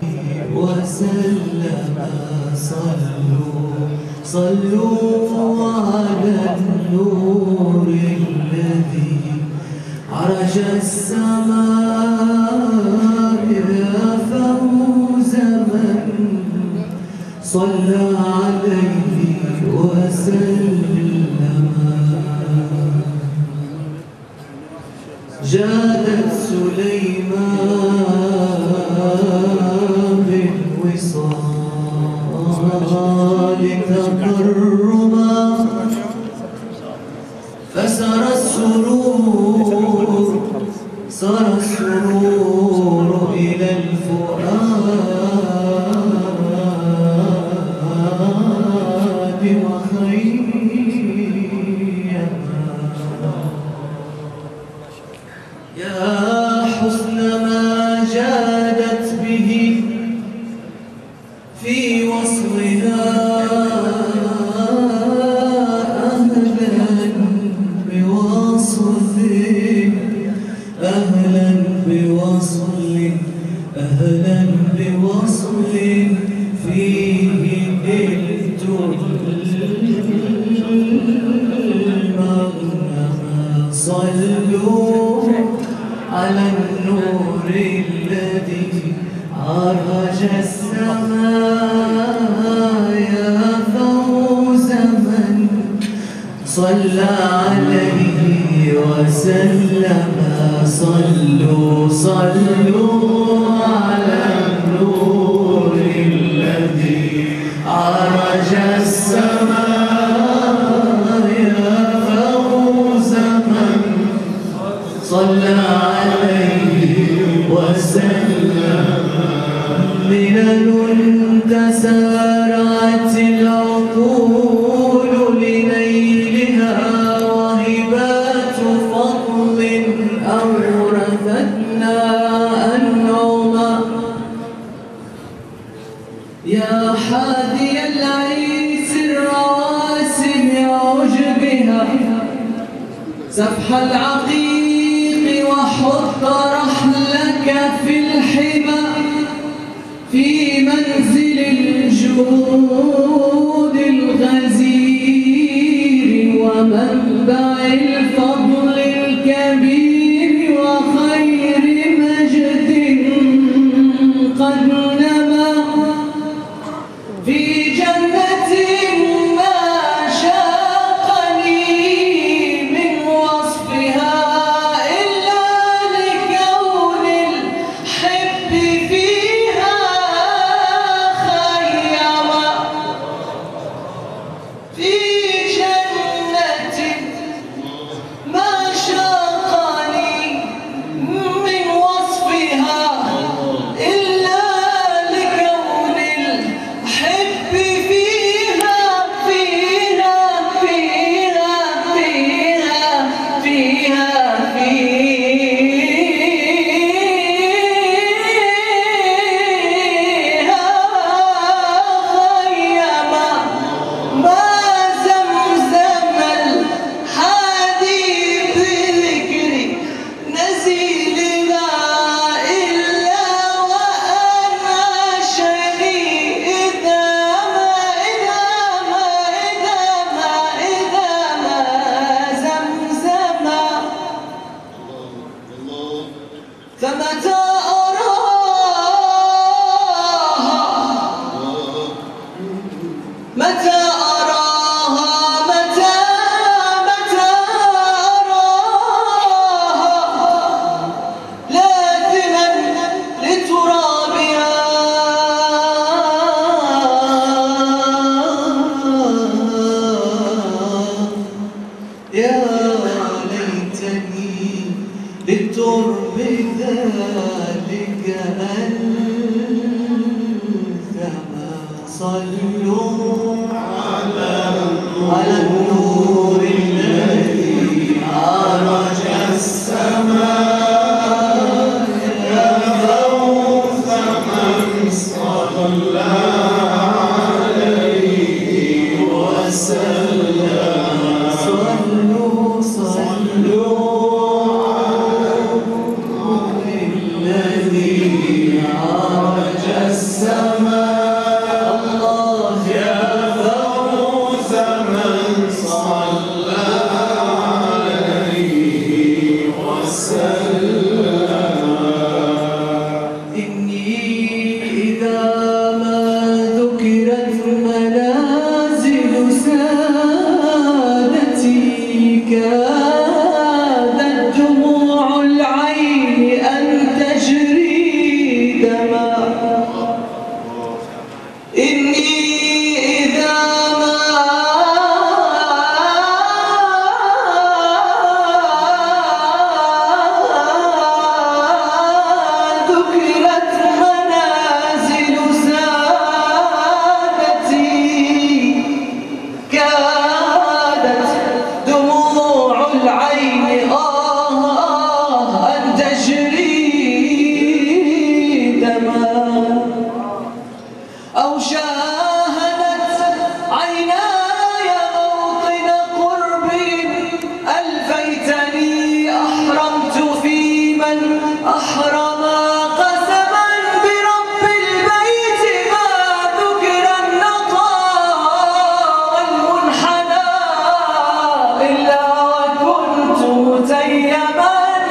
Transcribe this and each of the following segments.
وسلم. صلوا على النور الذي عرج السماء يا فوز من صلى عليه وسلم. جادت سليمان بالوصال تكرما فسر السرور إلى الفؤاد وخيما. يا حسن ما جادت به في وصلها أهلا بوصل فيه نلت المغنم. صلوا على النور الذي عرج السماء يا فوز من صلى عليه وسلم. صلوا على النور الذي عرج السماء يا فوز من صلى عليه وسلم. ملل تسارعت العقول لنيلها وهبات فضل أورثتنا النعما. يا حادي العيس الرواسم عجبها سفح العقيق وحط رحلك في الحمى في منزل الجود الغزير ومنبع الفضل الكبير وخير مجد قد نما في جنة ما شاقني من وصفها إلا لكون الحب فيها خيما. في جنة ما شاقني من وصفها إلا لكون الحب فيها فيها فيها فيها فيها فيها خيما. ما زمزم الحادي بذكر نزيلها إلا وأناشني إذا ما زمزما. فمتى أراها متى أراها متى أراها لازما لترابها يا ليتني للترب ذلك ألثما. صلوا على النور الذي عرج السماء يا فوز من صلى عليه وسلم. صلوا على النور الذي عرج السماء أحرم قسما برب البيت ما ذكر النقى والمنحنى إلا وكنت متيما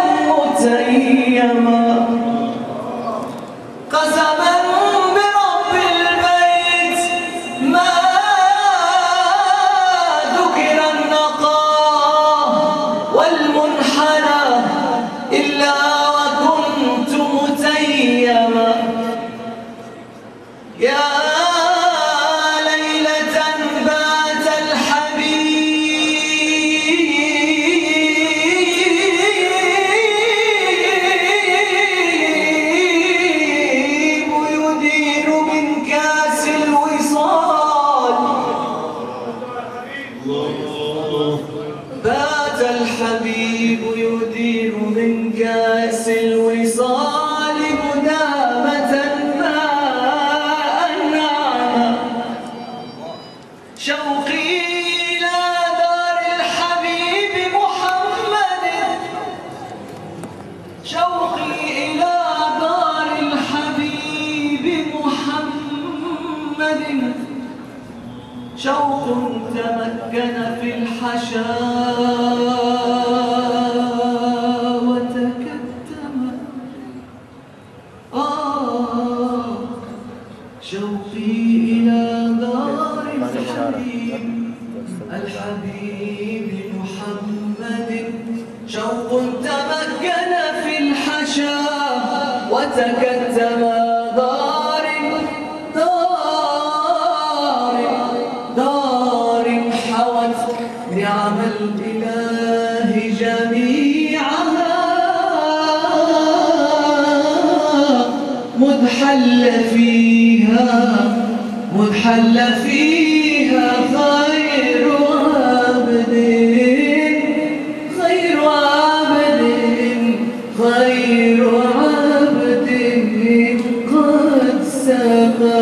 قسما برب البيت ما ذكر النقى والمنحنى إلا وكنت متيما يا ليلة بات الحبيب يدير من كاس الوصال بات الحبيب يدير من كاس الوصال مدامة ماء نعما شوقي إلى دار الحبيب محمد شوقي إلى دار الحبيب محمد شوق تمكن في الحشا وتكتم شوقي إلى دار الحبيب محمد شوق تمكن في الحشا وتكتم دار حوت نعم الإله جميعها مذ حل فيها خير عبد قد سما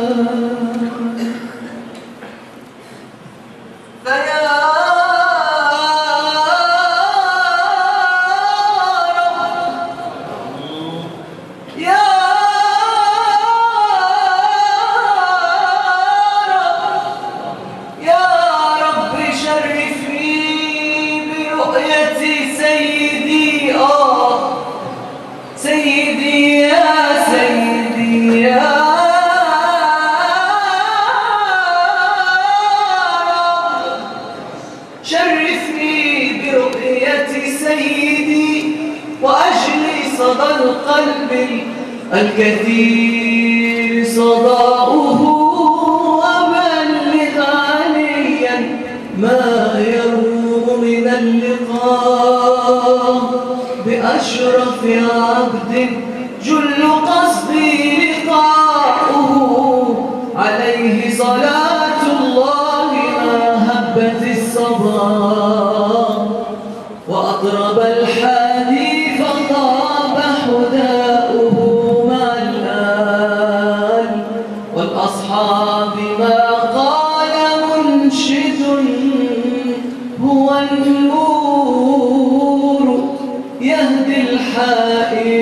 شرفني برؤية سيدي وأجلي صدى القلب الكثير صداؤه وبلغ عليا ما يروم من اللقاء بأشرف عبد جل قصدي لقاؤه عليه صلاة الله ما هبت الصبا وأطرب الحادي فطاب حداؤه مع الآل والأصحاب ما قال منشد هو النور يهدي الحائر